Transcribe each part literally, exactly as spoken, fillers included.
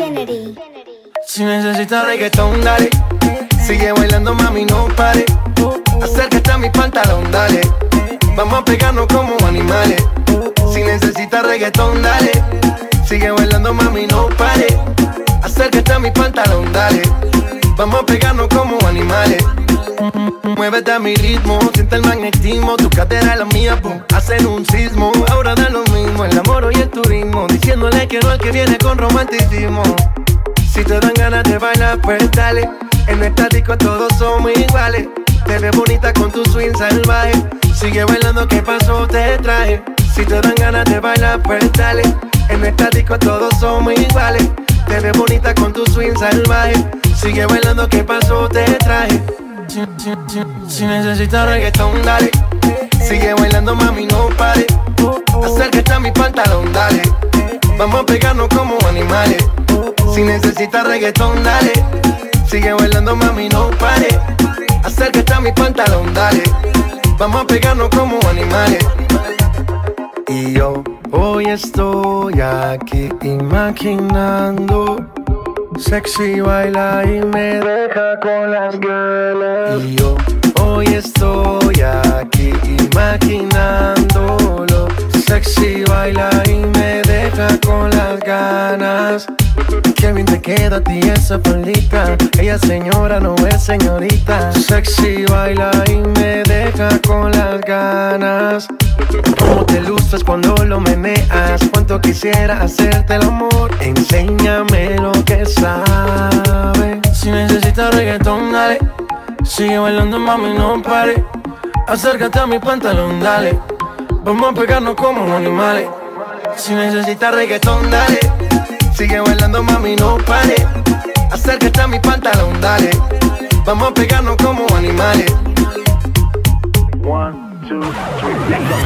Kennedy. Si necesitas reggaetón, dale. Sigue bailando, mami, no pare. Acércate a mi pantalón, dale. Vamos a pegarnos como animales. Si necesitas reggaetón, dale. Sigue bailando, mami, no pare. Acércate a mi pantalón, dale. Vamos a pegarnos como animales. Muévete a mi ritmo, siente el magnetismo. Tu cadera es la mía, pum, hacen un sismo. Ahora da lo mismo, el amor y el turismo. Diciéndole que no al que viene con romanticismo. Si te dan ganas de bailar, pues dale. En esta disco todos somos iguales. Te ves bonita con tu swing salvaje. Sigue bailando, ¿qué pasó? Te traje. Si te dan ganas de bailar, pues dale. En esta disco todos somos iguales. Te ves bonita con tu swing salvaje. Sigue bailando, ¿qué pasó? Te traje. Si, si, si, si necesitas reggaetón, dale. Sigue bailando, mami, no pare. Acércate a mi pantalón, dale. Vamos a pegarnos como animales. Si necesitas reggaetón, dale. Sigue bailando, mami, no pare. Acércate a mi pantalón, dale. Vamos a pegarnos como animales. Y yo hoy estoy aquí imaginando. Sexy baila y me deja con las ganas. Y yo hoy estoy aquí imaginándolo. Sexy baila y me deja con las ganas. Qué bien te queda a ti esa faldita. Ella señora no es señorita. Sexy baila y me deja con las ganas. Cómo te luces cuando lo meneas. Cuánto quisiera hacerte el amor. Enséñame lo que sabes. Si necesitas reggaetón, dale. Sigue bailando, mami, no pare. Acércate a mi pantalón, dale. Vamos a pegarnos como animales. Si necesitas reggaetón, dale. Sigue bailando, mami, no pare. Acércate a mi pantalón, dale. Vamos a pegarnos como animales. One, two, three, let's go.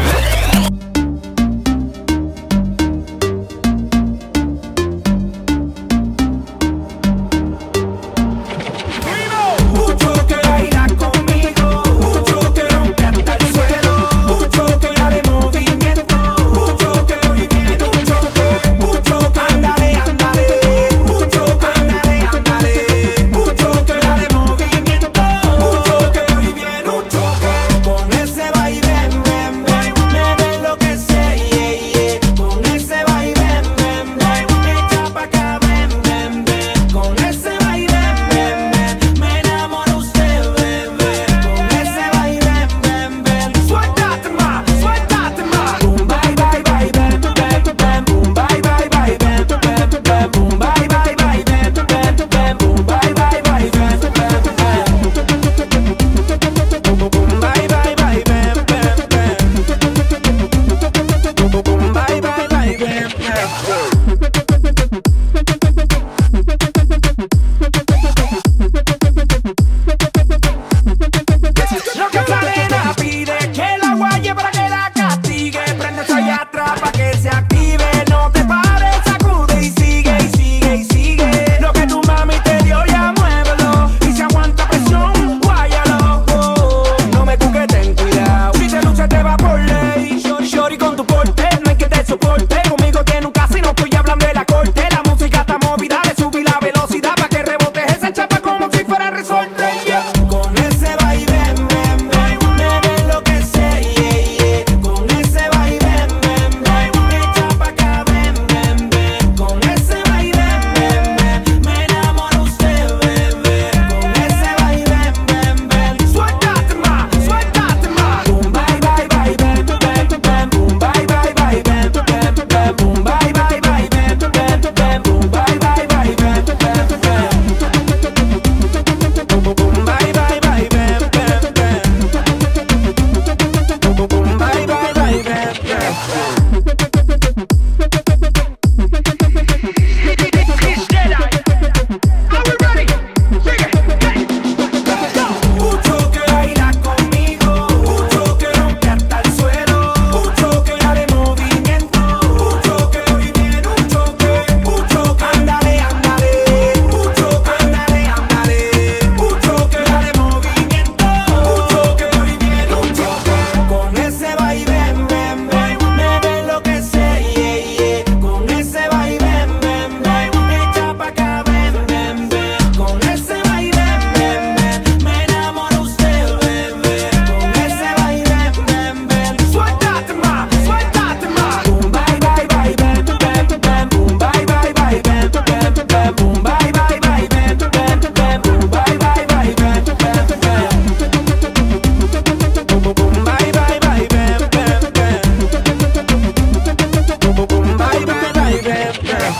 Con tu porte, no hay que te soporte. Conmigo tiene un casino, tú ya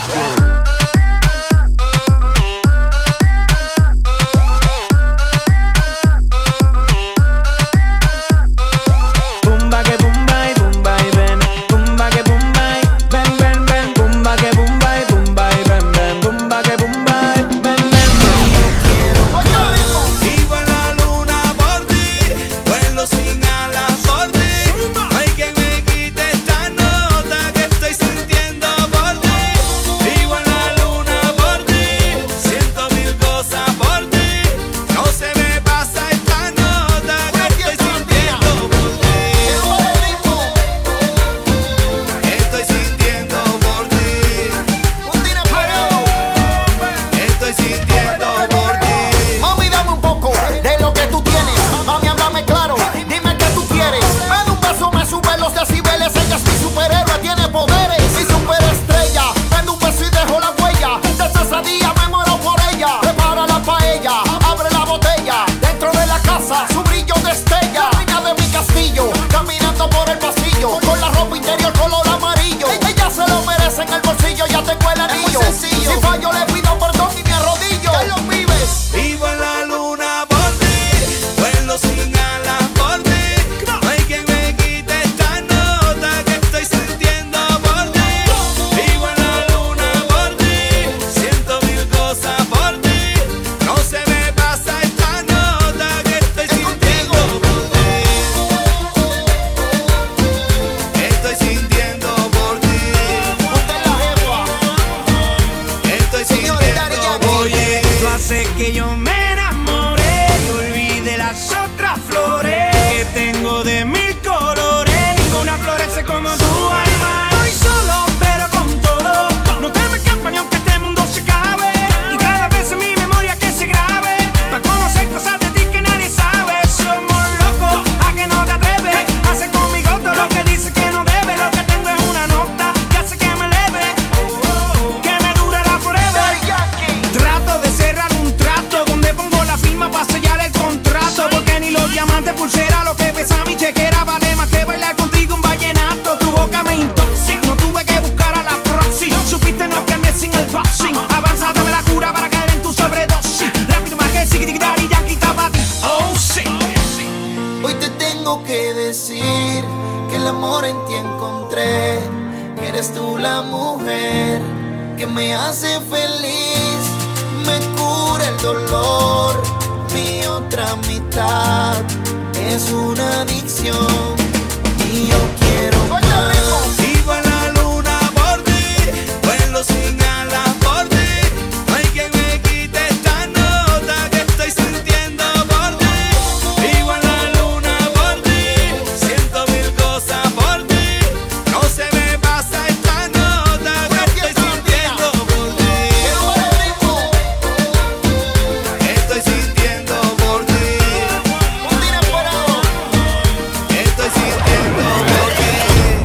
Estoy sintiendo por ti.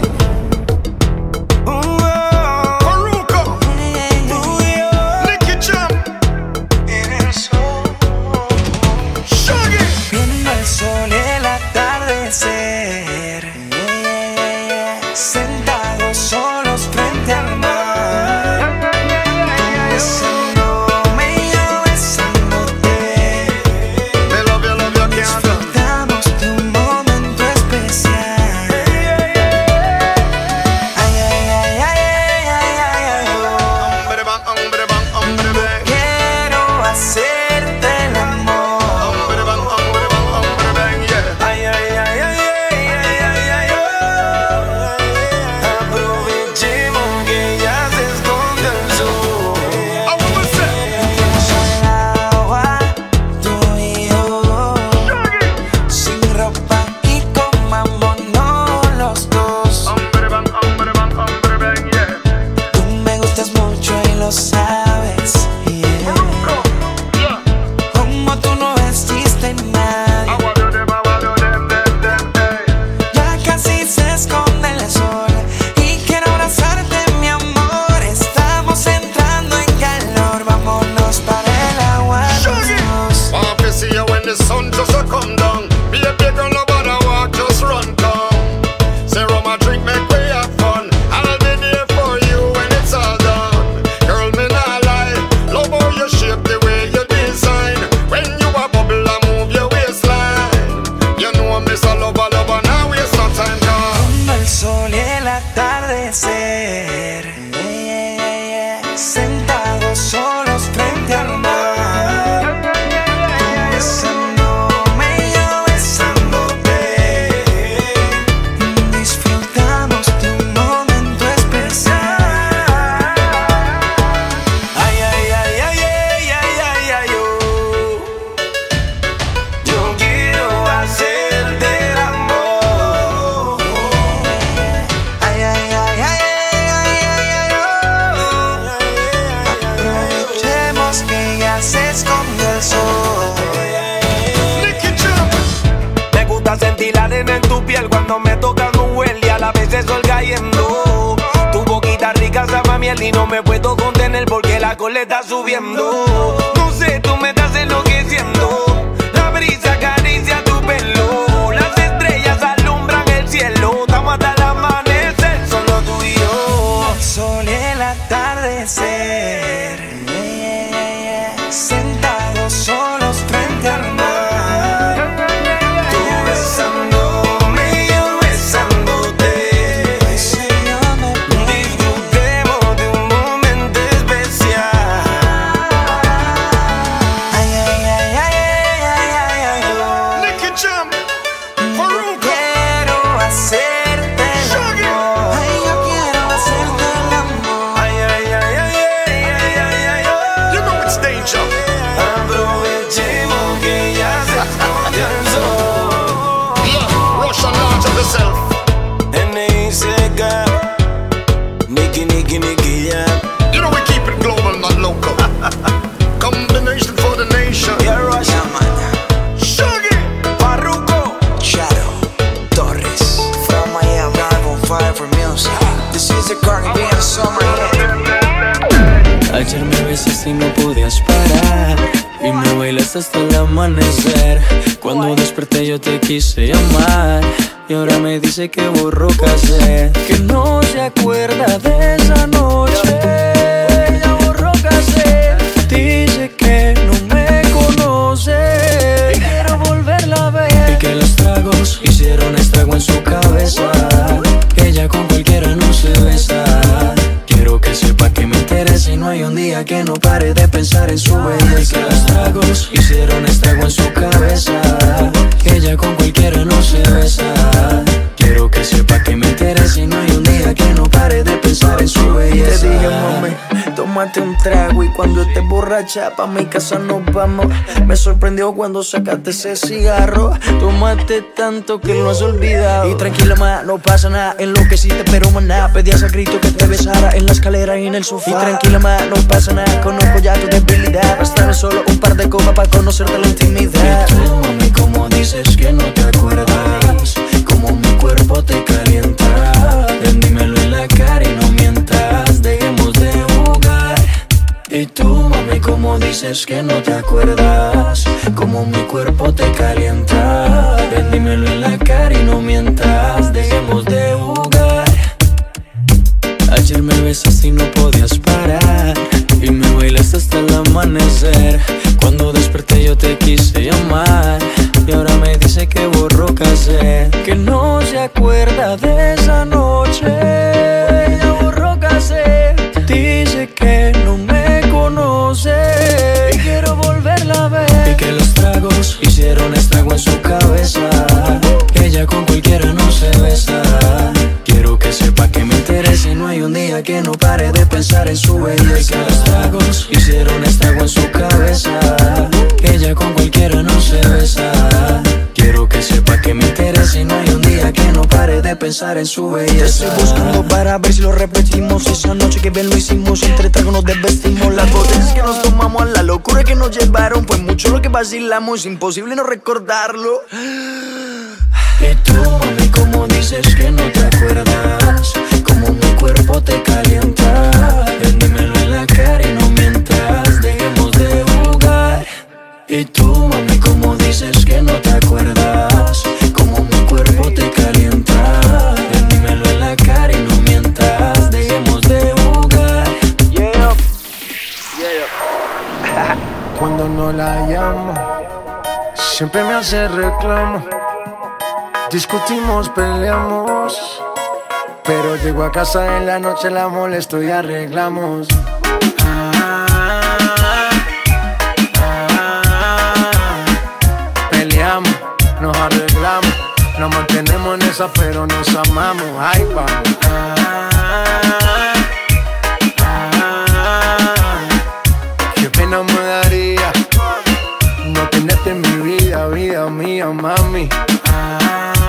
cuando me toca Nubel y a la vez el sol cayendo. Tu boquita rica sabe a miel y no me puedo contener porque la cola está subiendo. No sé, tú me estás enloqueciendo. La brisa acaricia tu pelo. Las estrellas alumbran el cielo. Estamos hasta el amanecer, solo tú y yo. El sol y el atardecer, yeah, yeah, yeah. Sentados solos frente al mar. Combination for the nation. Yeah, Russia, man. Shuggy, Farruko, Shadow, Torres, from Miami, live on fire for music. This is the Caribbean summer hit. Ayer me besaste y no podías parar y me bailaste hasta el amanecer. Cuando desperté yo te quise llamar y ahora me dice que borró casé, que no se acuerda de esa noche. Ya borró casé. Dice que no me conoce y quiero volverla a ver. Y que los tragos hicieron estrago en su cabeza, que ella con cualquiera no se besa. Quiero que sepa que me interesa y no hay un día que no pare de pensar en su belleza. Y que los tragos hicieron estrago en su cabeza, que ella con cualquiera no se besa. Quiero que sepa que me interesa y no hay un día que no pare de pensar en su belleza. Te dije, mami, tómate un trago y cuando estés borracha pa' mi casa nos vamos. Me sorprendió cuando sacaste ese cigarro. Tómate tanto que lo has olvidado. Y tranquila, ma, no pasa nada. Enloqueciste, pero maná, pedías a grito que te besara en la escalera y en el sofá. Y tranquila, ma, no pasa nada. Conozco ya tu debilidad. Bastaba solo un par de copas para conocerte la intimidad. Y tú, mami, como dices que no te acuerdas, como mi cuerpo te calienta. Ven, dímelo en la cara y no mientas. Dejemos de jugar. Y tú, mami, como dices que no te acuerdas, como mi cuerpo te calienta. Ven, dímelo en la cara y no mientas. Dejemos de jugar. Ayer me besaste y no podías parar y me bailaste hasta el amanecer. Cuando desperté yo te quise llamar y ahora me dice que borró casé, que no se acuerda de esa noche. Ya borró casé. Dice que no me conoce y quiero volverla a ver. Y que los tragos hicieron estrago en su cabeza, que ella con cualquiera no se besa. Quiero que sepa que me interesa y no hay un día que no pare de pensar en su belleza. Y que los tragos hicieron estrago en su cabeza, que ella con cualquiera no se besa. Quiero que sepa que me interesa y no hay un día que no pare de pensar en su belleza. Te estoy buscando para ver si lo repetimos. Esa noche que bien lo hicimos, entre tragos nos desvestimos. Las botellas que nos tomamos, a la locura que nos llevaron. Fue mucho lo que vacilamos, es imposible no recordarlo. Y tú, mami, como dices que no te acuerdas, como mi cuerpo te calienta. Ven, dímelo en la cara y no mientas. Dejemos de jugar. Y tú, mami, como dices que no te acuerdas, como mi cuerpo te calienta. Ven, dímelo en la cara y no mientas. Dejemos de jugar. yeah, yeah. Cuando no la llamo, siempre me hace reclamo. Discutimos, peleamos, pero llego a casa en la noche, la molesto y arreglamos. Ah, ah, peleamos, nos arreglamos, nos mantenemos en esa, pero nos amamos. Ay, vamos. Ah, ah, qué pena me daría no tenerte en mi vida, vida mía, mami. Ah,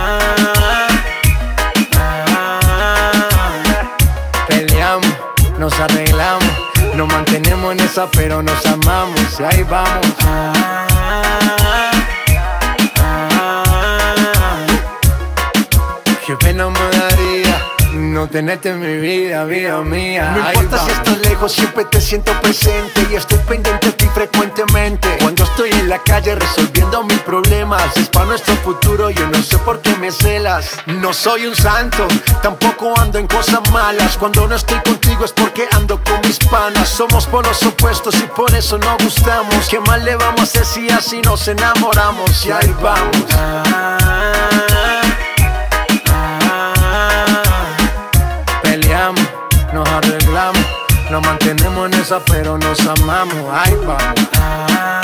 peleamos, nos arreglamos, nos mantenemos en esa, pero nos amamos. Y ahí vamos. Ah, ah, Qué pena me daría no tenerte en mi vida, vida mía. No importa si estás lejos, siempre te siento presente y estoy pendiente de ti frecuentemente. Cuando estoy en la calle resolviendo mis problemas, es para nuestro futuro, yo no sé por qué me celas. No soy un santo, tampoco ando en cosas malas. Cuando no estoy contigo es porque ando con mis panas. Somos polos opuestos y por eso no gustamos. ¿Qué más le vamos a hacer si así nos enamoramos? Y ahí vamos. Ah, nos arreglamos, nos mantenemos en esa pero nos amamos, ay vamos. Ah,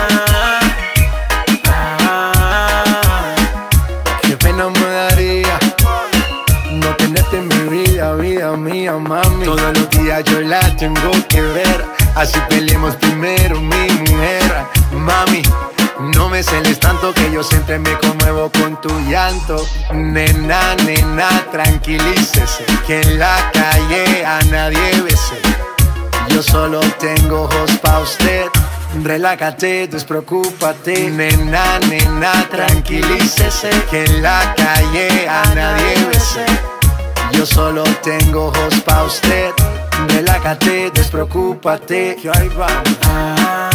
ah, qué pena me daría no tenerte en mi vida, vida mía, mami. Todos los días yo la tengo que ver, así peleemos primero, mi mujer, mami. No me celes tanto que yo siempre me conmuevo con tu llanto. Nena, nena, tranquilícese, que en la calle a nadie bese. Yo solo tengo ojos pa' usted. Relájate, despreocúpate. Nena, nena, tranquilícese, que en la calle a nadie bese. Yo solo tengo ojos pa' usted. Relájate, despreocúpate. Que ahí vamos. Ah,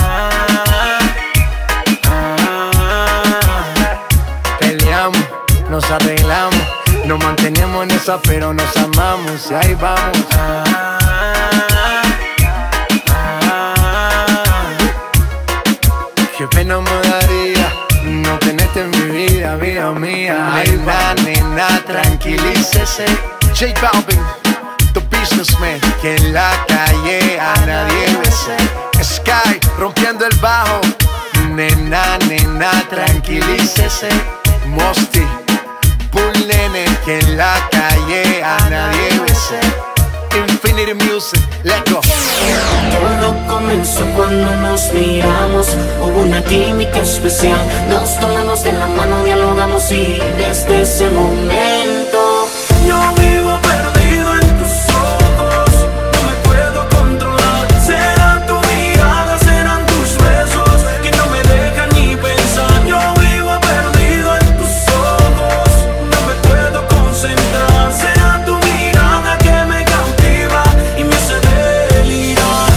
nos arreglamos, nos mantenemos en esa pero nos amamos y ahí vamos. Ah, ah, qué pena me daría no tenerte en mi vida, vida mía. Nena, nena, tranquilícese. J Balvin, the businessman, que en la calle a nadie bese. Sky, rompiendo el bajo. Nena, nena, tranquilícese. Mosty, Bull Nene, que en la calle a nadie bese. Infinity Music, let's go. Todo comenzó cuando nos miramos, hubo una química especial. Nos tomamos de la mano, dialogamos y desde ese momento yo vivo perdido en tus ojos. No me puedo controlar, será tu mirada, serán tus besos que no me dejan ni pensar. Yo vivo perdido en tus ojos, no me puedo concentrar. Será tu mirada que me cautiva y me hace delirar.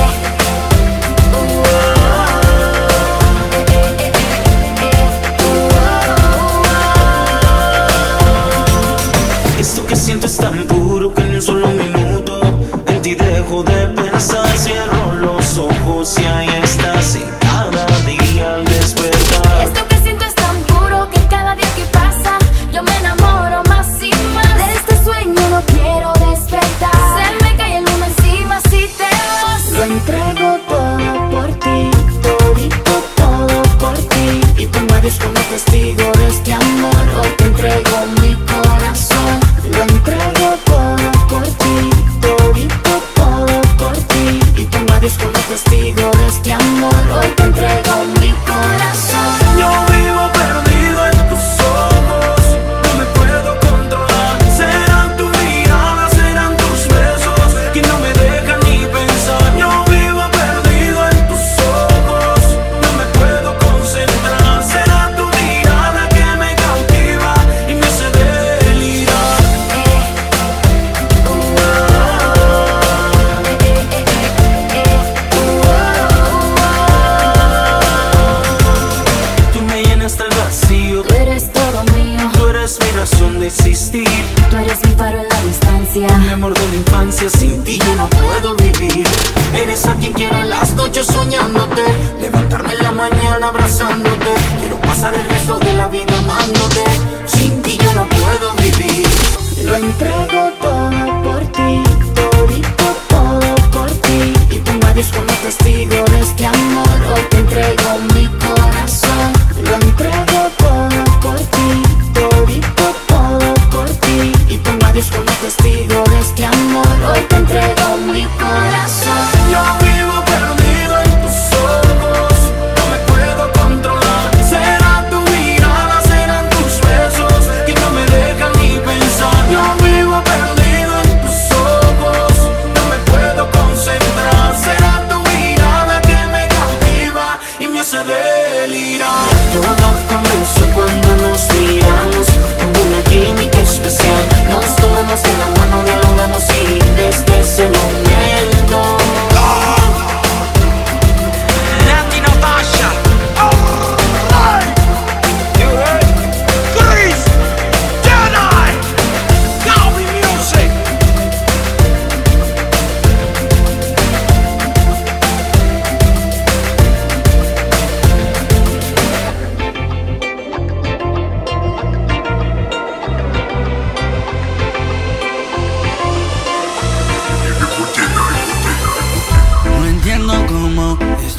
Esto que siento es tan puro que en un solo minuto en ti dejo de pensar. Cierro los ojos y ahí estás, y cada día al despertar. Esto que siento es tan puro que cada día que pasa yo me enamoro más y más. De este sueño no quiero despertar. Se me cae el mundo encima si te vas. Lo entrego todo por ti, todito todo por ti. Y tú me eres como testigo de este amor. Hoy te entrego mi corazón. Lo entrego todo por ti, todito todo por ti. Y tú me eres como testigo de este amor. Hoy te entrego mi corazón. Yo vivo perdido en tus ojos, no me puedo controlar. Serán tu mirada, serán tus besos que no me dejan ni pensar. Yo vivo perdido en tus ojos, no me puedo concentrar. Será tu mirada que me cautiva y me hace delirar. Tú me llenas del vacío, Tú eres todo mío, tú eres mi razón de existir. tú eres mi faro en la distancia. Mi amor de la infancia, sin ti yo no puedo vivir. Eres a quien quiero en las noches soñándote, levantarme en la mañana abrazándote. Quiero pasar el resto de la vida amándote. Sin ti yo no puedo vivir. Lo entrego todo por ti, todito todo por ti. Y tú me eres como testigo de este amor. Hoy te entrego mi corazón. Lo entrego todo por ti, todito todo por ti. Y tú me eres como testigo de este amor. Hoy te entrego mi corazón. Yo vivo perdido en tus ojos, no me puedo controlar. Será tu mirada, serán tus besos que no me dejan ni pensar. Yo vivo perdido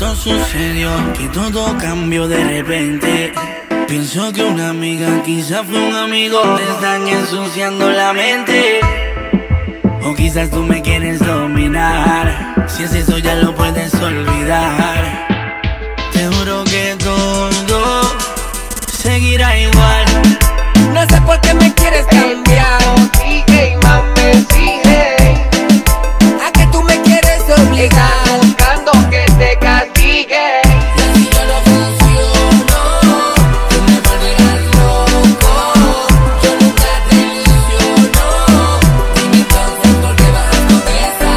Esto sucedió, que todo cambió de repente. Pienso que una amiga quizás fue un amigo. Te están ensuciando la mente. O quizás tú me quieres dominar. Si es eso ya lo puedes olvidar. Te juro que todo seguirá igual. No sé por qué me quieres cambiar. Sigue, mami, sigue. A que tú me quieres obligar. Estás buscando que te castigue. Y así yo no funciono. Tú me volverás loco. Yo nunca te ilusiono. Dime entonces por qué bajas con esa.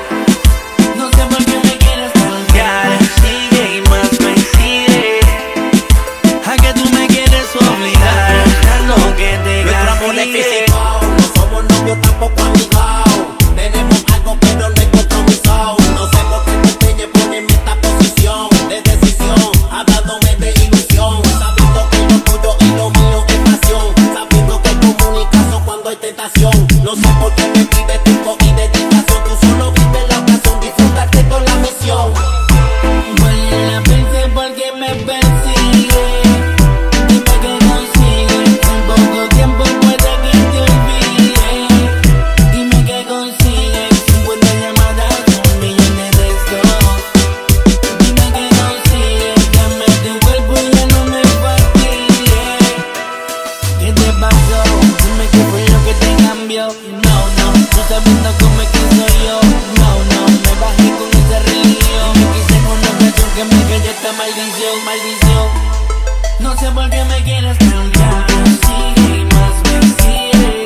No sé por qué me quieres cambiar. Sigue y más me sigue. A que tú me quieres obligar. Buscando que te castigue. No somos novios, tampoco amigos. Tenemos algo pero no hay compromiso. No sé por qué te empeñas en ponerme esta posición de decisión, hablándome de ilusión, sabiendo que lo tuyo y lo mío es pasión, sabiendo que hay comunicación cuando hay tentación. No sé por qué me pides tiempo y dedicación. Tú solo vives la ocasión, disfrútate con la misión. Vuelve la pensé porque me persigue. Dime que consigue. En poco tiempo puede que te olvide. Dime que consigue. cincuenta llamadas, un millón de textos. Dime que consigue. Dame tu cuerpo y ya no me fastidie. ¿Qué te pasó? Dime qué fue lo que te cambió. No, no, tú sabiendo cómo es que soy yo. No, no, me bajé con ese río. Me quise con una canción que me cayó esta maldición, maldición. No sé por qué me quieres cambiar. Sigue y más me sigue.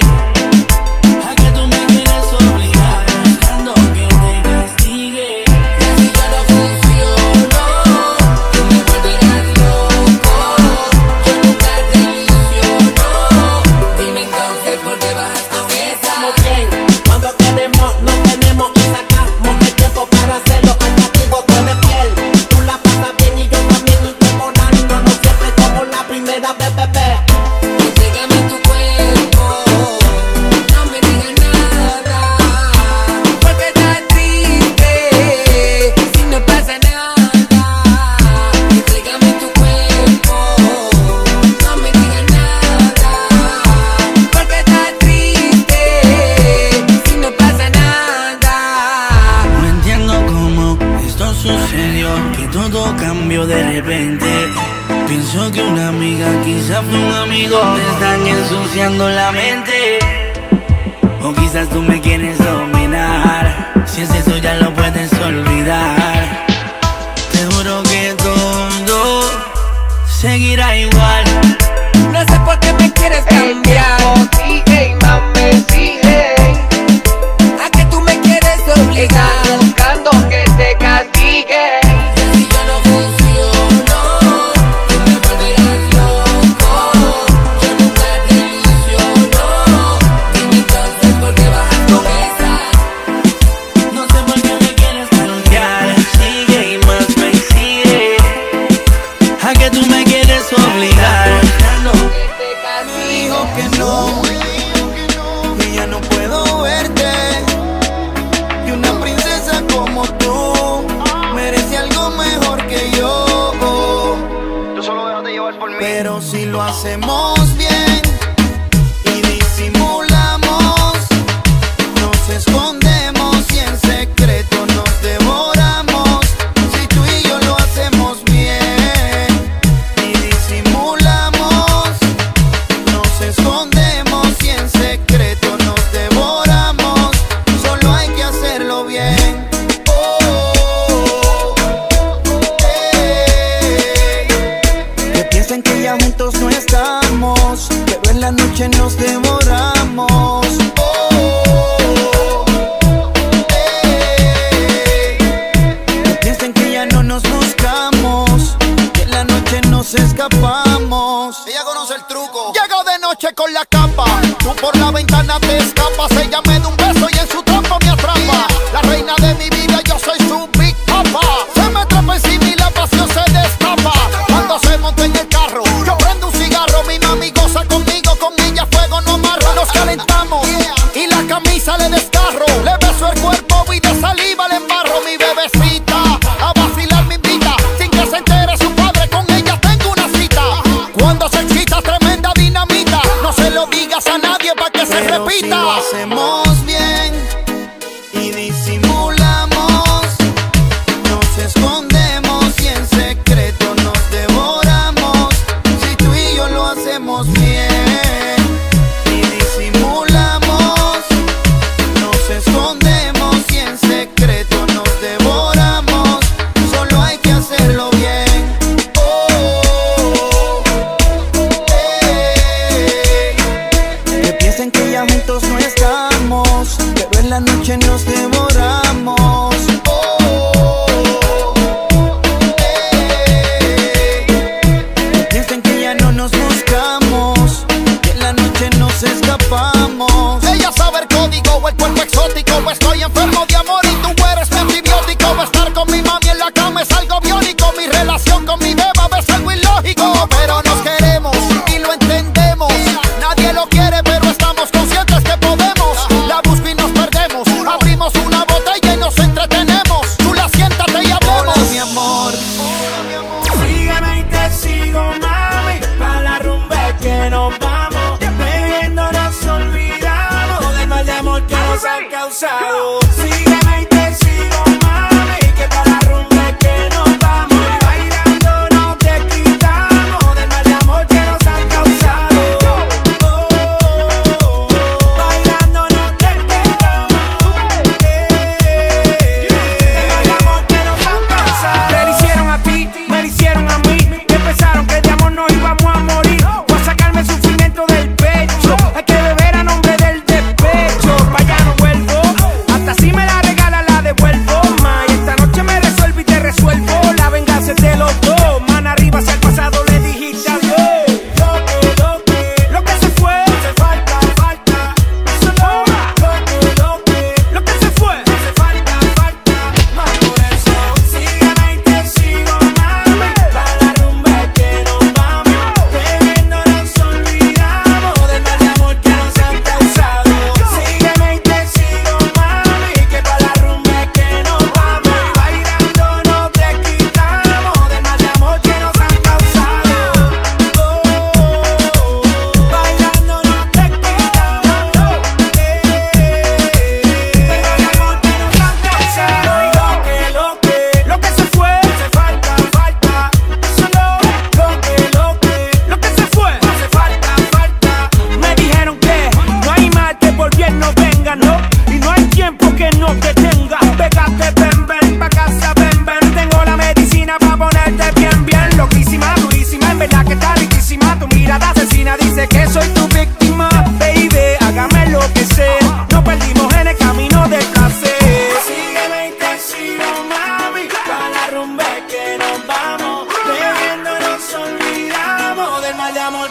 A que tú me quieres obligar. Buscando que te castigue. Y así yo no funciono. Tú me volverás loco. Yo nunca te ilusiono. Dime entonces por qué bajas con esa. Estamos bien, cuando queremos no tenemos y sacamos el tiempo para hacerlo. Al castigo tú eres fiel, tú la pasas bien y yo también, y demorándonos siempre como la primera vez, bebé. Entrégame tu cuerpo. No me digas nada. Porque estás triste si no pasa nada. Entrégame tu cuerpo. No me digas nada. Porque estás triste si no pasa nada. No entiendo cómo esto sucedió, que todo cambió de repente. Pienso que una amiga quizás fue un amigo. Te están ensuciando la mente. O quizás tú me quieres dominar. Si es eso ya lo puedes olvidar. Te juro que todo seguirá igual. No sé por qué me quieres cambiar. Sigue, mami, sigue. A que tú me quieres obligar. Estás buscando que te castigue. Y así yo no funciono. Tú me volverás loco. Yo nunca te ilusiono. Dime entonces por qué bajas con esa. No sé por qué me quieres cambiar. Sigue y más me sigue. A que tú me quieres obligar. Buscando Que te castigue. Dijo que no, que ya no puedo verte. Que una princesa como tú merece algo mejor que yo. Tú solo déjate llevar por mí. Pero si lo hacemos bien y disimulamos, nos escondemos y en secreto nos devoramos. Si tú y yo lo hacemos bien y disimulamos, nos escondemos y en secreto nos devoramos. Solo hay que hacerlo bien. Oh, hey. Que piensen que ya juntos no estamos, pero en la noche nos devoramos. Oh, hey. Que piensen que ya no nos buscamos, que en la noche nos escapamos. Ella conoce el truco. Llego de noche con la capa, tú por la ventana te escapas. Ella me da un beso y en su trampa me atrapa. La reina de mi vida, yo soy su big papa. Se me atrapa encima y la pasión se destapa. Cuando se monta en el carro, yo prendo un cigarro. Mi mami goza conmigo, con ella fuego no amarra. Nos calentamos y la camisa le desgarro. Le beso el cuerpo y de saliva le embarro. Mi bebecita a vacilar me invita.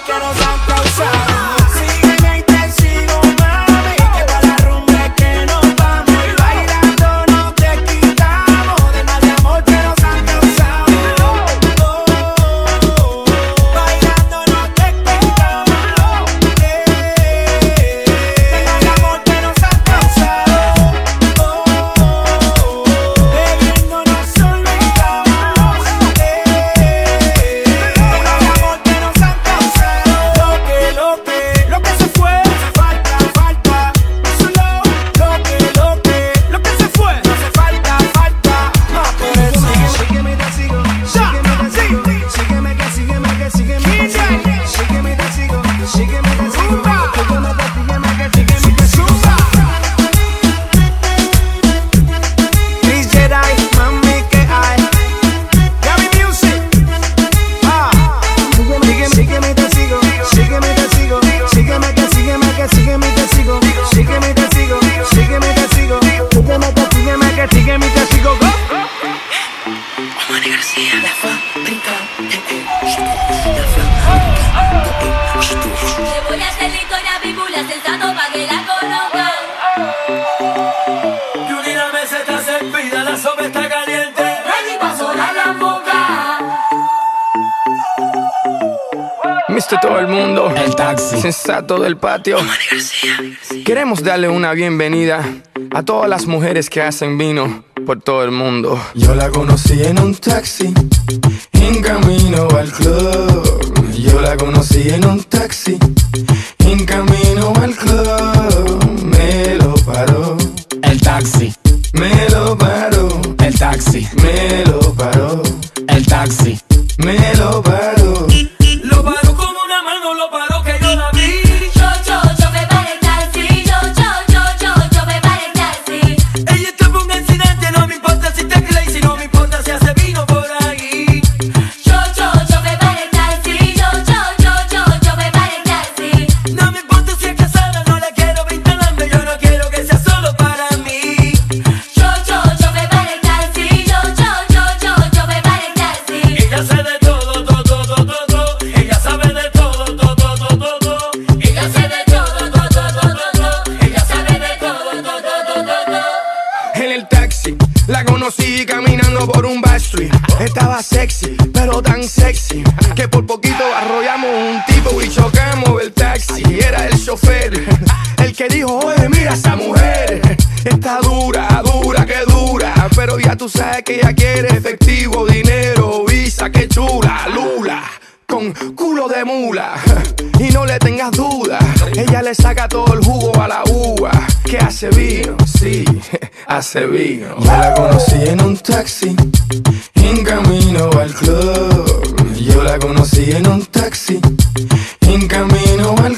que nos han causado. Sígueme y te sigo, mami, que pa' la rumba es que nos vamos. Y bailando no te quitamos de más de amor que nos han causado. Oh, oh, oh, bailando no te quitamos eh, de más de amor que nos han causado. Oh, oh, oh, bebiendo nos olvidamos eh, de más de amor que nos han causado. Lo que, lo que, lo que se fue, hace falta, falta. Solo lo que, lo que, lo que se fue, no hace falta, falta. Más por eso. Sígueme, te sigo, sígueme, te sigo, sígueme, que sígueme, que sígueme, que sígueme, sígueme, te sigo, sígueme, te sigo, sígueme, te sígueme, que sígueme, te sigo. Please Jedi, mami, que hay. Gaby Music. Ah. Sígueme, sígueme, te sigo, sígueme, te sigo, sígueme, que sígueme, que sígueme, te sigo, sígueme, te sigo, sígueme, te sigo, sígueme, que sígueme, que sígueme, te sigo. Go. Omar García, la fábrica. Le voy a hacer la historia bíblia sensato pa' que la conozcan. Yuri, la mesa está servida, la sopa está caliente. Ready pa' sonar la boca. mister Todo el mundo, El taxi. sensato del patio. Omar García. Queremos darle una bienvenida a todas las mujeres que hacen vino por todo el mundo. Yo la conocí en un taxi, en camino al club. Yo la conocí en un taxi, en camino al club. Me lo paró, El taxi, me lo paró, el taxi, me lo paró, el taxi. me lo paró. Lo paró como una mano, lo paró que yo la vi. Yo, yo, yo me paré el taxi. Yo, yo, yo, yo, yo me paré el taxi. Ella tuvo un accidente, no me importa si te crazy, no me importa si hace vino por ahí. Yo, yo, yo me paré el taxi. Yo, yo, yo, yo, yo me paré el taxi. No me importa si es casada, no la quiero vinculando, yo no quiero que sea solo para mí. Yo, yo, yo me paré el taxi. Yo, yo, yo, yo, yo me paré el taxi. Ella sabe de todo, todo, todo, todo, todo. Ella sabe de todo, todo, todo, todo, todo. Ella sabe de todo, todo, todo, todo. Ella sabe de todo, todo, todo, todo. En el taxi la conocí caminando por un backstreet. Estaba sexy, pero tan sexy que por poquito arrollamos un tipo y chocamos el taxi. Era el chofer el que dijo: oye, mira esa mujer, está dura, dura, que dura. Pero ya tú sabes que ella quiere efectivo, dinero, visa, que chula, lula, con culo de mula. Y no le tengas duda, ella le saca todo el jugo a la uva. Que hace vino, sí, hace vino. Yo la conocí en un taxi, en camino al club. Yo la conocí en un taxi, en camino al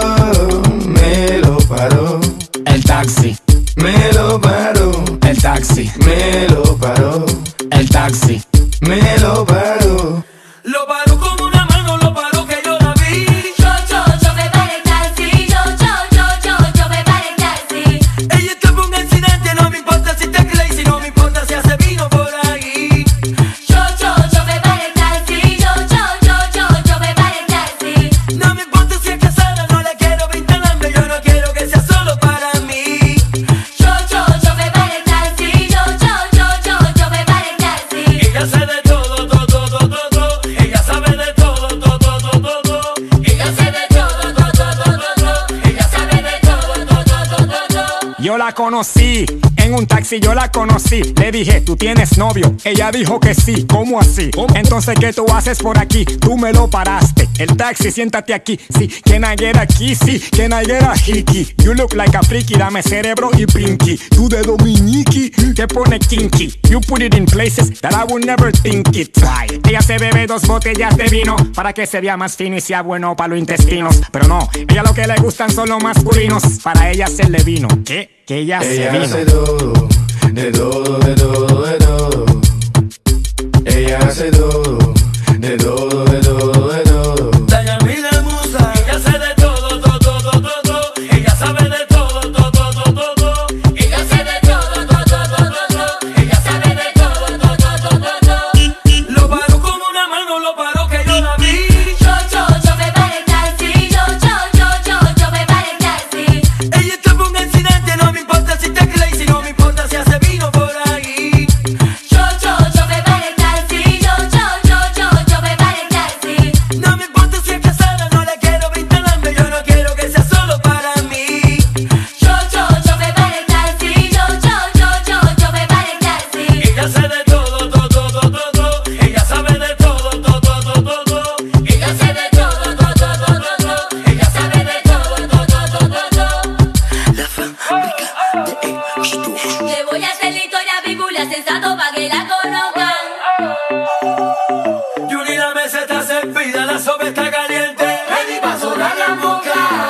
club. Me lo paró, El taxi, me lo paró, el taxi, me lo paró, el taxi. me lo paró. Lo paró como una mano, lo paró que yo la vi. Yo, yo, yo me paré el taxi. Yo, yo, yo, yo, yo me paré el taxi. Ella tuvo un accidente, no me importa si te crazy, no me importa si hace vino por ahí. Yo, yo, yo me paré el taxi. Yo, yo, yo, yo, yo me paré el taxi. No me importa si es casada, no la quiero vinculando, yo no quiero que sea solo para mí. Yo, yo, yo me paré el taxi. Yo, yo, yo, yo, yo me paré el taxi. Ella sabe de todo, todo, todo, todo. Ella sabe de todo, todo, todo, todo. Ella sabe de todo, todo, todo, todo. Ella sabe de todo, todo, todo, todo. Yo la conocí en un taxi, yo la conocí. Le dije, ¿tú tienes novio? Ella dijo que sí. ¿Cómo así? Entonces, ¿qué tú haces por aquí? Tú me lo paraste. El taxi, siéntate aquí. Sí, can I get a kissy? Can I get a hickey? You look like a freaky. Dame cerebro y pinky. Tú de Dominiki, te pone kinky. You put it in places that I would never think it. Why? Ella se bebe dos botellas de vino para que se vea más fino y sea bueno para los intestinos. Pero no, ella lo que le gustan son los masculinos. Para ella hacerle vino. ¿Qué? Que ella, Ella se hace vino. todo, de todo, de todo, de todo. Ella hace todo, de todo, de todo, de todo. Dayamila Musa, ella sabe de todo, todo, todo, todo. Ella sabe de todo, todo, todo, todo. Ella sabe de todo, todo, todo, todo. Ella sabe de todo, todo, todo, todo. Lo paró como una mano, lo paró que yo la vi. Yo, yo, yo me paré el ella sabe de todo, todo, todo, todo, todo. Ella sabe de todo, todo, todo, todo, todo. Ella sabe de todo, todo, todo, todo. Ella sabe de todo, todo, todo, todo. La fábrica de éxito. Le voy a hacer la historia bíblia sensato pa' que la conozcan. Yuri, la mesa está servida, la sopa está caliente. Ready pa' sonar la boca.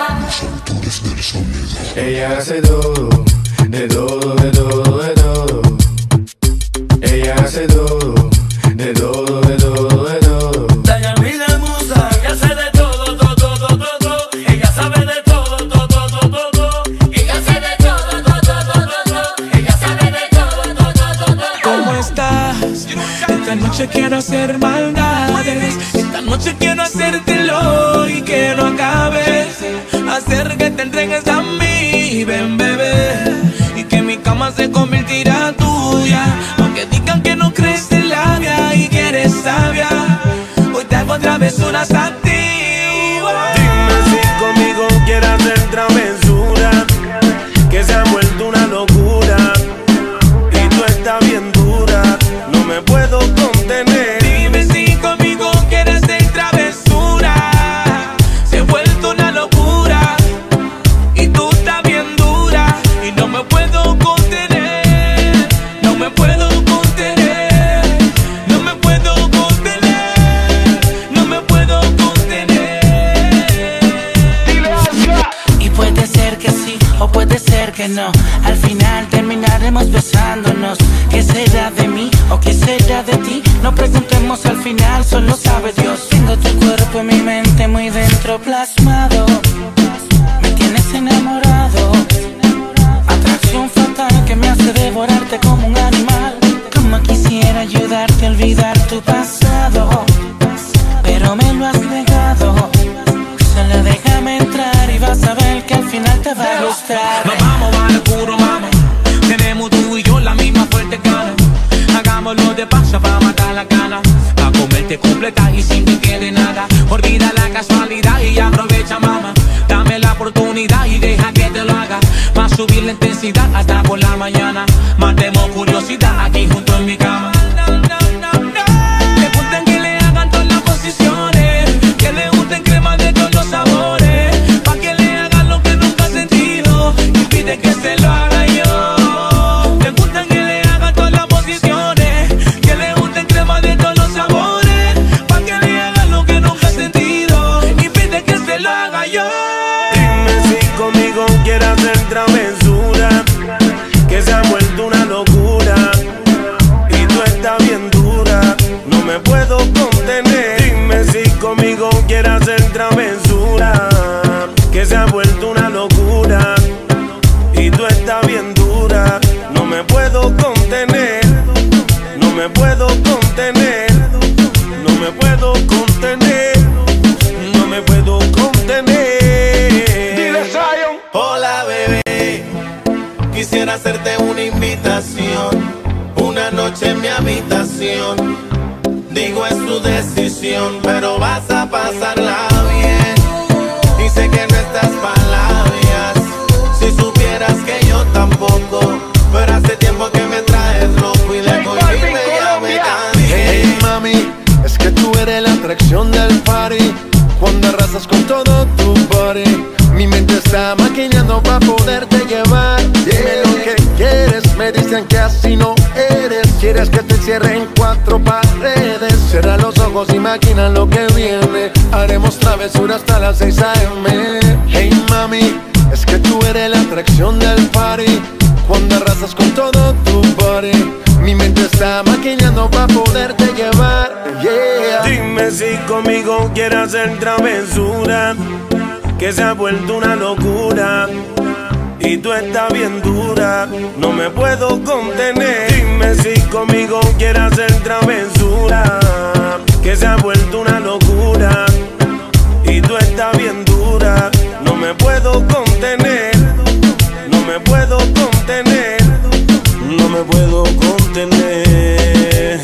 Ella hace todo, de todo, de todo, de todo. Ella hace todo, de todo, de todo, de todo. Dayamila Musa, ella hace de todo, todo, todo, todo, todo. Ella sabe de todo, todo, todo, todo, todo. Ella sabe de todo, todo, todo, todo. Ella sabe de todo, todo, todo, todo. ¿Cómo estás? Esta noche quiero hacer maldades. Esta noche quiero hacértelo y que no acabes. Hacer que te entregues a mí, ven bebé. Y que mi cama se convertirá tuya. Aunque digan que no crees en labia y que eres sabia, hoy te hago travesuras a ti. Dime si conmigo quieres hacer travesura, que se ha vuelto una locura. Y tú estás bien dura, no me puedo contener. Dime si conmigo quieres hacer travesura, se ha vuelto una locura. Y tú estás bien dura y no me puedo contener. No me puedo contener. No me puedo contener. No me puedo contener. Y puede ser que sí o puede ser que no. Al final terminaremos besándonos. ¿Qué será de mí o qué será de ti? No preguntemos al final, solo sabe Dios. Tengo tu cuerpo en mi mente muy dentro plasmado. Me tienes enamorado. Atracción fatal que me hace devorarte como un animal. Como quisiera ayudarte a olvidar tu pasado, pero me lo has negado. Solo déjame entrar y vas a ver que al final te va a gustar. Nos vamos al puro mamo. Tenemos tú y yo la misma fuerte gana. Hagámoslo de paso para matar la gana. A comerte completa y sin que quede nada. Olvida la casualidad y aprovecha, mamá. Dame la oportunidad y deja que te lo haga. Va a subir la intensidad hasta por la mañana. Matemos curiosidad aquí junto en mi cama. Le gustan que le hagan todas las posiciones, que le gusten crema de todos los sabores, pa' que le hagan lo que nunca ha sentido y pide que se lo haga yo. Le gustan que le hagan todas las posiciones, que le gusten crema de todos los sabores, pa' que le hagan lo que nunca ha sentido y pide que se lo haga yo. Dime si conmigo quieres hacer travesura, que se ha vuelto una locura. Y tú estás bien dura, no me puedo contener. Dime si conmigo quieres hacer travesura, que se ha vuelto una locura. Y tú estás bien dura, no me puedo contener. No me puedo contener. No me puedo contener. No me puedo contener. Dile, Zion. Hola bebé, quisiera hacerte una invitación, una noche en mi habitación. Digo es tu decisión, pero vas a pasarla bien. Y sé que no estás palabras, si supieras que yo tampoco. Pero hace tiempo que me traes loco y de cohibirme ya me cansé. Hey mami, es que tú eres la atracción del party. Cuando arrasas con todo tu body, mi mente está maquinando para poderte llevar. Dime lo que quieres, me dicen que así no eres. Quieres que te cierre en cuatro paredes. Cierra los ojos y maquina lo que viene. Haremos travesura hasta las seis a eme. Hey mami, es que tú eres la atracción del party. Cuando arrasas con todo tu body, mi mente está maquinando para poderte llevar. Yeah. Dime si conmigo quieres hacer travesura, que se ha vuelto una locura. Y tú estás bien dura, no me puedo contener. Dime si conmigo quieres hacer travesura, que se ha vuelto una locura. Y tú estás bien dura, no me puedo contener. No me puedo contener. No me puedo contener.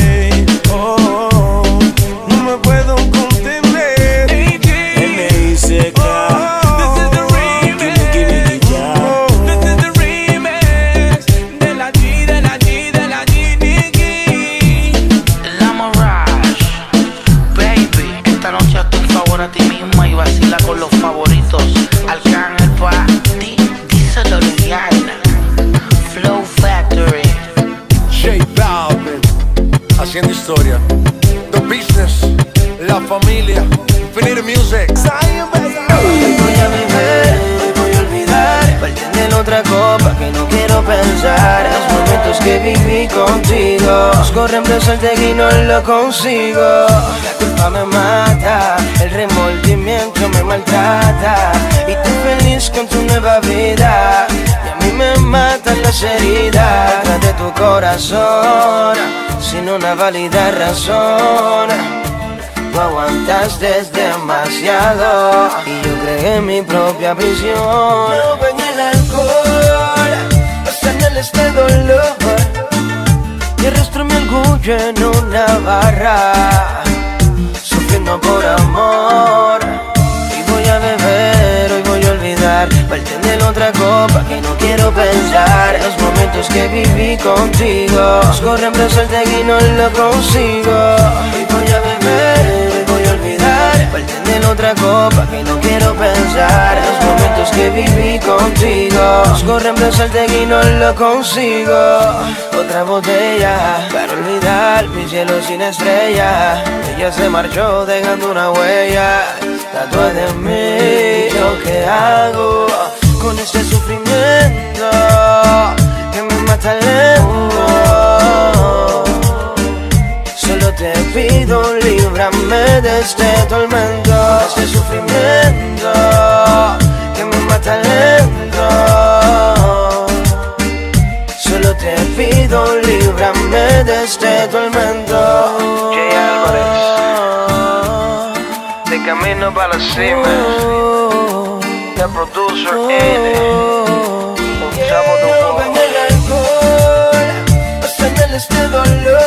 Oh, oh, oh. No me puedo contener. N I C K. De la G, de la G, de la G, haciendo historia. The Business, La Familia, Infinity Music. Hoy voy a beber, hoy voy a olvidar. Bartender otra copa que no quiero pensar. Los momentos que viví contigo. Busco reemplazarte y no lo consigo. La culpa me mata, el remordimiento me maltrata. Y tú feliz con tu nueva vida. Y a mí me matan las heridas detrás de tu corazón, sin una válida razón. Tú aguantaste demasiado y yo creé mi propia prisión. No ven el alcohol, pasan este dolor y arrastro mi orgullo en una barra, sufriendo por amor. Y voy a beber, hoy voy a olvidar. Bartender otra copa que no quiero pensar. Los momentos que viví contigo. Busco reemplazarte y no lo consigo. Hoy voy a beber, bartender otra copa que no quiero pensar. Los momentos que viví contigo. Busco reemplazarte y no lo consigo. Otra botella para olvidar mi cielo sin estrella. Ella se marchó dejando una huella tatuada de mí. ¿Yo qué hago con este sufrimiento que me mata lento? Solo te pido, líbrame de este tormento, de este sufrimiento que me mata lento. Solo te pido, líbrame de este tormento. Jay Álvarez, de camino para la cima, The Producer N, un sábado en el alcohol, pasan este dolor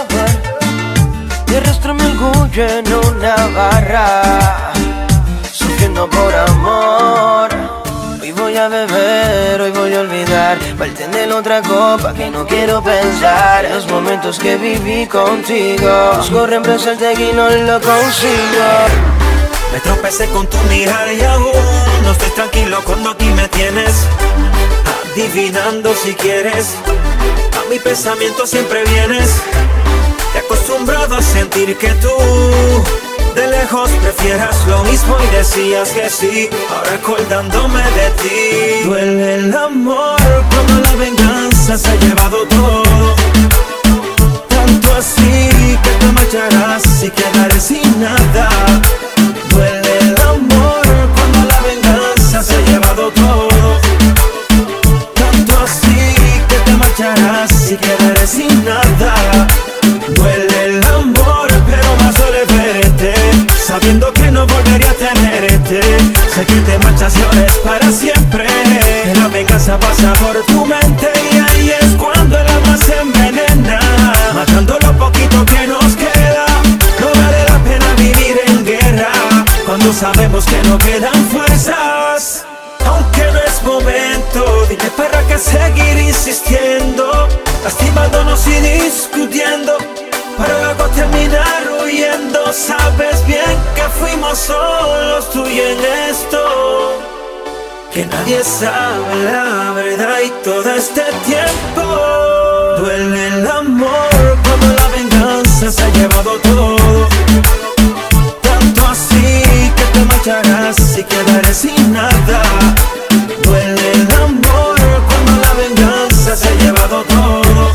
y arrastro mi orgullo en una barra, sufriendo por amor. Hoy voy a beber, hoy voy a olvidar. Bartender otra copa que no quiero pensar. Los momentos que viví contigo. Busco reemplazarte y no lo consigo. Me tropecé con tu mirar y aún no estoy tranquilo cuando aquí me tienes adivinando si quieres. A mi pensamiento siempre vienes. Te he acostumbrado a sentir que tú de lejos prefieras lo mismo y decías que sí, ahora acordándome de ti. Duele el amor cuando la venganza se ha llevado todo, tanto así que te marcharás y quedaré sin nada. Duele el amor cuando la venganza se ha llevado todo, tanto así que te marcharás y quedaré sin nada. Duele el amor, pero más duele verte, sabiendo que no volvería a tenerte. Sé que te marchas y ahora es para siempre, que la venganza pasa por tu mente y ahí es cuando el alma se envenena, matando lo poquito que nos queda. No vale la pena vivir en guerra cuando sabemos que no quedan fuerzas. Aunque no es momento, dime para qué seguir insistiendo, lastimándonos y discutiendo, para luego terminar huyendo. Sabes bien que fuimos solos tú y en esto, que nadie sabe la verdad y todo este tiempo. Duele el amor cuando la venganza se ha llevado todo, tanto así que te marcharás y quedaré sin nada. Duele el amor cuando la venganza se ha llevado todo,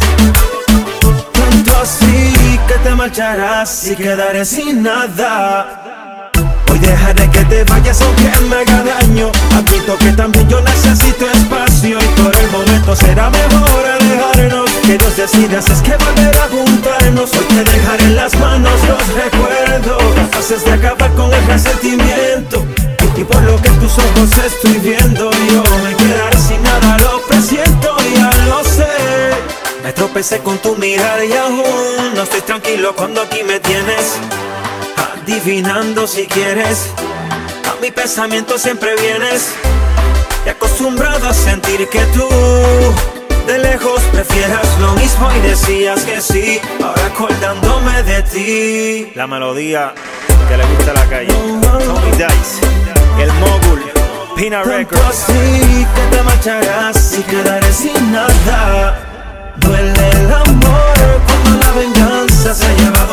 tanto así que te marcharás y quedaré sin nada. Hoy dejaré que te vayas aunque me haga daño. Admito que también yo necesito espacio y por el momento será mejor alejarnos. Que Dios decida si es que volver a juntarnos. Hoy te dejaré en las manos los recuerdos, capaces de acabar con el resentimiento. Y por lo que en tus ojos estoy viendo, yo me quedaré sin nada, lo presiento, ya lo sé. Me tropecé con tu mirar y aún no estoy tranquilo cuando aquí me tienes adivinando si quieres. A mi pensamiento siempre vienes, y acostumbrado a sentir que tú de lejos prefieras lo mismo y decías que sí, ahora acordándome de ti. La melodía que le gusta a la calle, Tommy Dice, el mogul, Pina Records. Tanto así que te marcharás y quedaré sin nada. Duele el amor cuando la venganza se ha llevado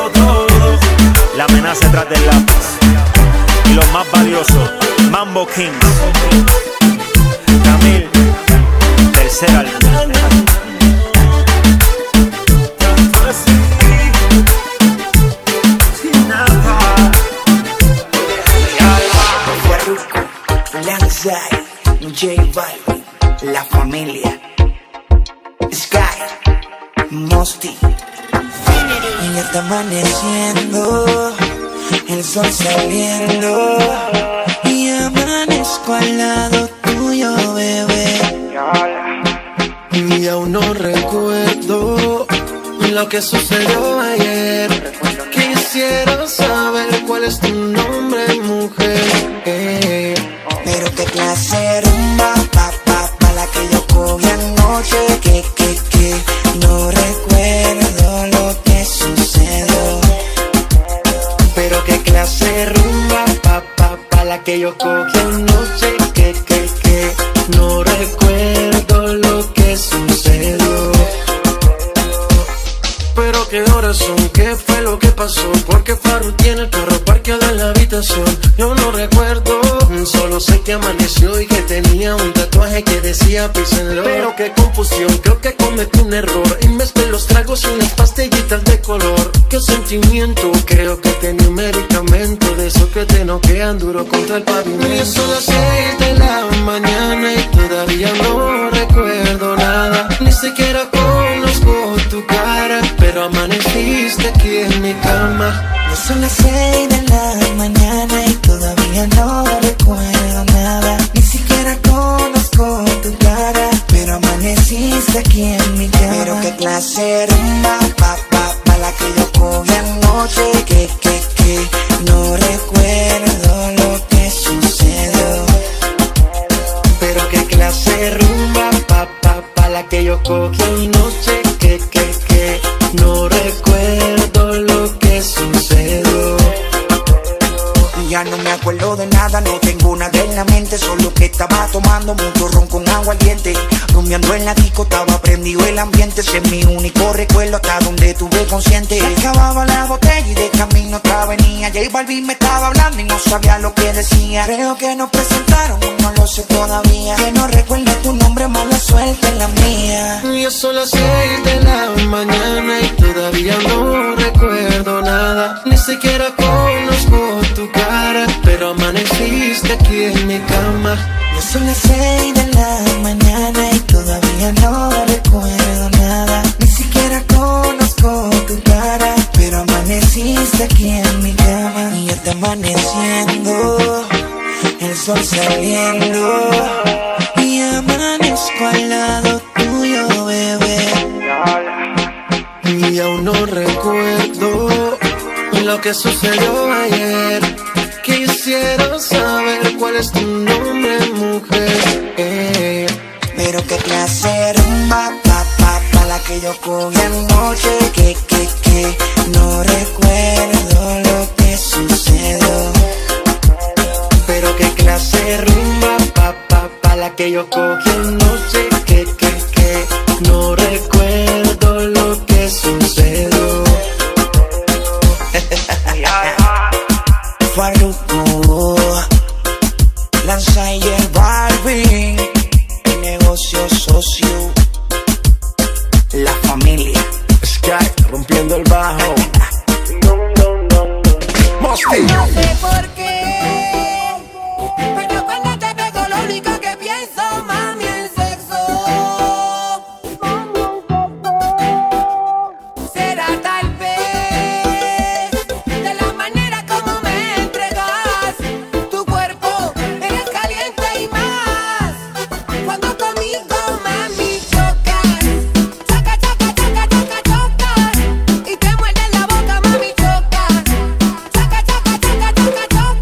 Mambo King. Camil, tercer álbum. Lanzai, J Balvin, La Familia, Sky, Mosty. Y ya está amaneciendo, el sol saliendo, y amanezco al lado tuyo, bebé. Y aún no recuerdo lo que sucedió ayer. Quisiera saber cuál es tu nombre, mujer. eh. Pero qué clase de rumba, pa, pa, pa, la que yo cogí anoche. Que, que, que, no recuerdo lo que sucedió. Pero qué clase de rumba, pa, pa, pa, la que yo cogí anoche. Que, que, que, no recuerdo lo que sucedió. Pero qué horas son, qué fue lo que pasó. Porque Faru tiene el carro parqueado en la habitación. Yo no recuerdo, solo sé que amaneció y que tenía un tatuaje que decía Peace and Love. Pero qué confusión, creo que cometí un error y mezclé los tragos y unas pastillitas de color. Qué sentimiento, creo que tenía un medicamento de esos que te noquean duro contra el pavimento. Y son las seis de la mañana y todavía no recuerdo nada. Ni siquiera conozco tu cara, pero amaneciste aquí en mi cama. Ya son las seis de la mañana y todavía no recuerdo nada. Ni siquiera conozco tu cara, pero amaneciste aquí en mi cama. Pero qué clase de rumba, pa, pa, pa, la que yo cogí anoche. Que, que, que, no recuerdo lo que sucedió. Pero qué clase de rumba, pa, pa, pa, la que yo cogí anoche. Que, que, que, no recuerdo lo que sucedió. Ya no me acuerdo de nada, no tengo nada en la mente. Solo que estaba tomando mucho ron con agua al diente. Rumiando en la disco, estaba prendido el ambiente. Ese es mi único recuerdo hasta donde tuve consciente. Se acababa la botella y de camino otra venía. J Balvin me estaba hablando y no sabía lo que decía. Creo que nos presentaron, no lo sé todavía. Que no recuerdo tu nombre, mala suerte en la mía. Ya son las seis de la mañana y todavía no recuerdo nada. Ni siquiera conozco tu cara, pero amaneciste aquí en mi cama. Ya son las seis de la mañana y todavía no recuerdo nada. Ni siquiera conozco tu cara, pero amaneciste aquí en mi cama. Y ya está amaneciendo, el sol saliendo, y amanezco al lado tuyo, bebé. Y aún no recuerdo lo que sucedió ayer. Quisiera saber cuál es tu nombre, mujer. eh. Pero qué clase de rumba, pa, pa, pa, la que yo cogí anoche. Que, que, que, no recuerdo lo que sucedió. Pero qué clase de rumba, pa, pa, pa, la que yo cogí anoche. Que, que, que, no recuerdo lo que sucedió. Farruko, Lanzai, J Balvin, el negocio socio, La Familia, Sky, rompiendo el bajo. Mosty. No sé por qué, pero cuando te pego lo único que pienso, mami, es sexo. Será tal vez de la manera como me entregas tu cuerpo, eres caliente y más. Cuando conmigo, mami, chocas, choca, choca, choca, choca, chocas, y te muerdes la boca, mami, chocas, choca, choca, choca, choca, chocas.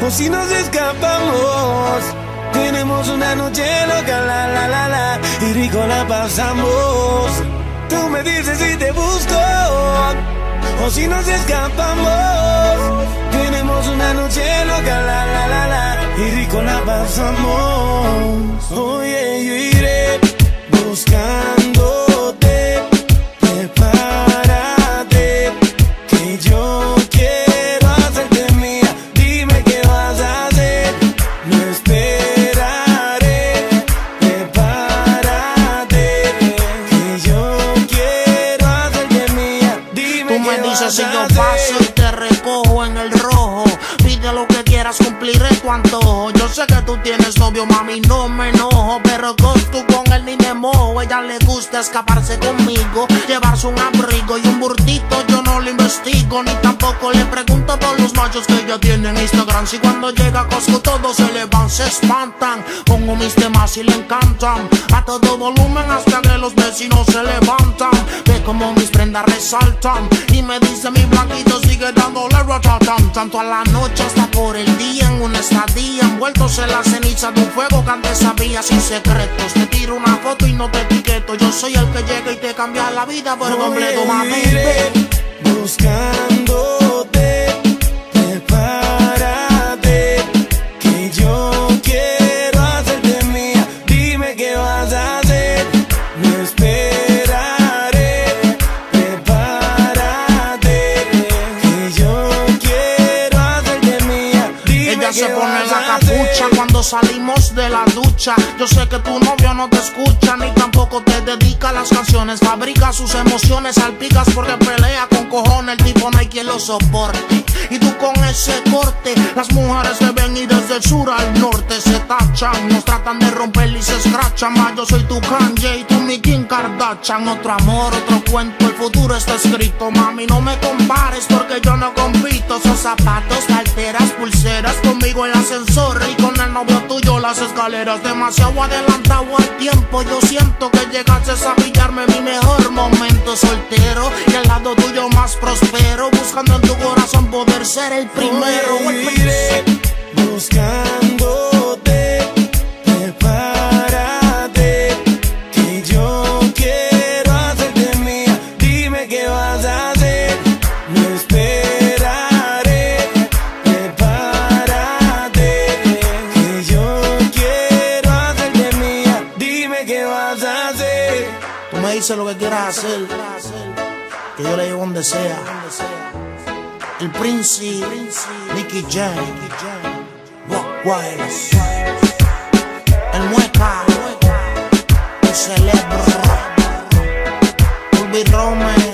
o si nos escapamos. Tenemos una noche loca, la la la la, y rico la pasamos. Tú me dices si te busco, o si nos escapamos. Tenemos una noche loca, la la la la, y rico la pasamos. Oye, yo iré buscándote, prepárate, que yo quiero hacerte mía. Dime qué vas a hacer, no esperaré. Prepárate, que yo quiero hacerte mía. Dime Tú me qué dices vas si a yo hacer. paso y te recojo en el rojo. Pide lo que quieras, cumpliré tu antojo. Yo sé que tú tienes novio, mami, no me enojo, pero con tú con él ni me mojo. Ella le gusta escaparse conmigo, llevarse un abrigo y un burtito. Yo no le investigo, ni tampoco le pregunto por los machos que ella tiene en Instagram. Si cuando llega a Costco todos se le van, se espantan. Pongo mis temas y le encantan a todo volumen hasta que los vecinos se levantan. Ve como mis prendas resaltan y me dice mi blanquito sigue dándole ratatam. Tanto a la noche hasta por el día, en una estadía, envueltos en la ceniza de un fuego que antes había sin secretos. Te tiro una foto y no te etiqueto. Yo soy el que llega y te cambia la vida por completo, mami. Buscándote, prepárate, que yo quiero hacerte mía. Dime qué vas a hacer, no esperaré. Prepárate, que yo quiero hacerte mía. Dime Ella qué se pone vas la a hacer. capucha cuando salimos de la ducha. Yo sé que tu novio no te escucha ni tampoco te dedica las canciones. Fabrica sus emociones, salpicas porque pelea con cojones. El tipo no hay quien lo soporte. Y tú con ese corte, las mujeres te ven y desde el sur al norte se tachan. Nos tratan de romper y se escrachan. Más yo soy tu Kanye y tú mi Kim Kardashian. Otro amor, otro cuento, el futuro está escrito. Mami, no me compares porque yo no compito. Son zapatos, carteras, pulseras, conmigo el ascensor y con el novio tuyo las escaleras. Demasiado adelantado al tiempo, yo siento que llegaste a pillarme mi mejor momento soltero y al lado tuyo más prospero, buscando en tu corazón poder ser el primero. Oye, iré buscándote, prepárate, que yo quiero hacerte mía. Dime qué vas a hacer, no esperaré. Prepárate, que yo quiero hacerte mía. Dime qué vas a hacer. Tú me dices lo que quieras hacer, que yo le llevo donde sea. El Prince, Nicky Jam, Rock Wireless, el Mueca, el Celebro, Ulby Rome.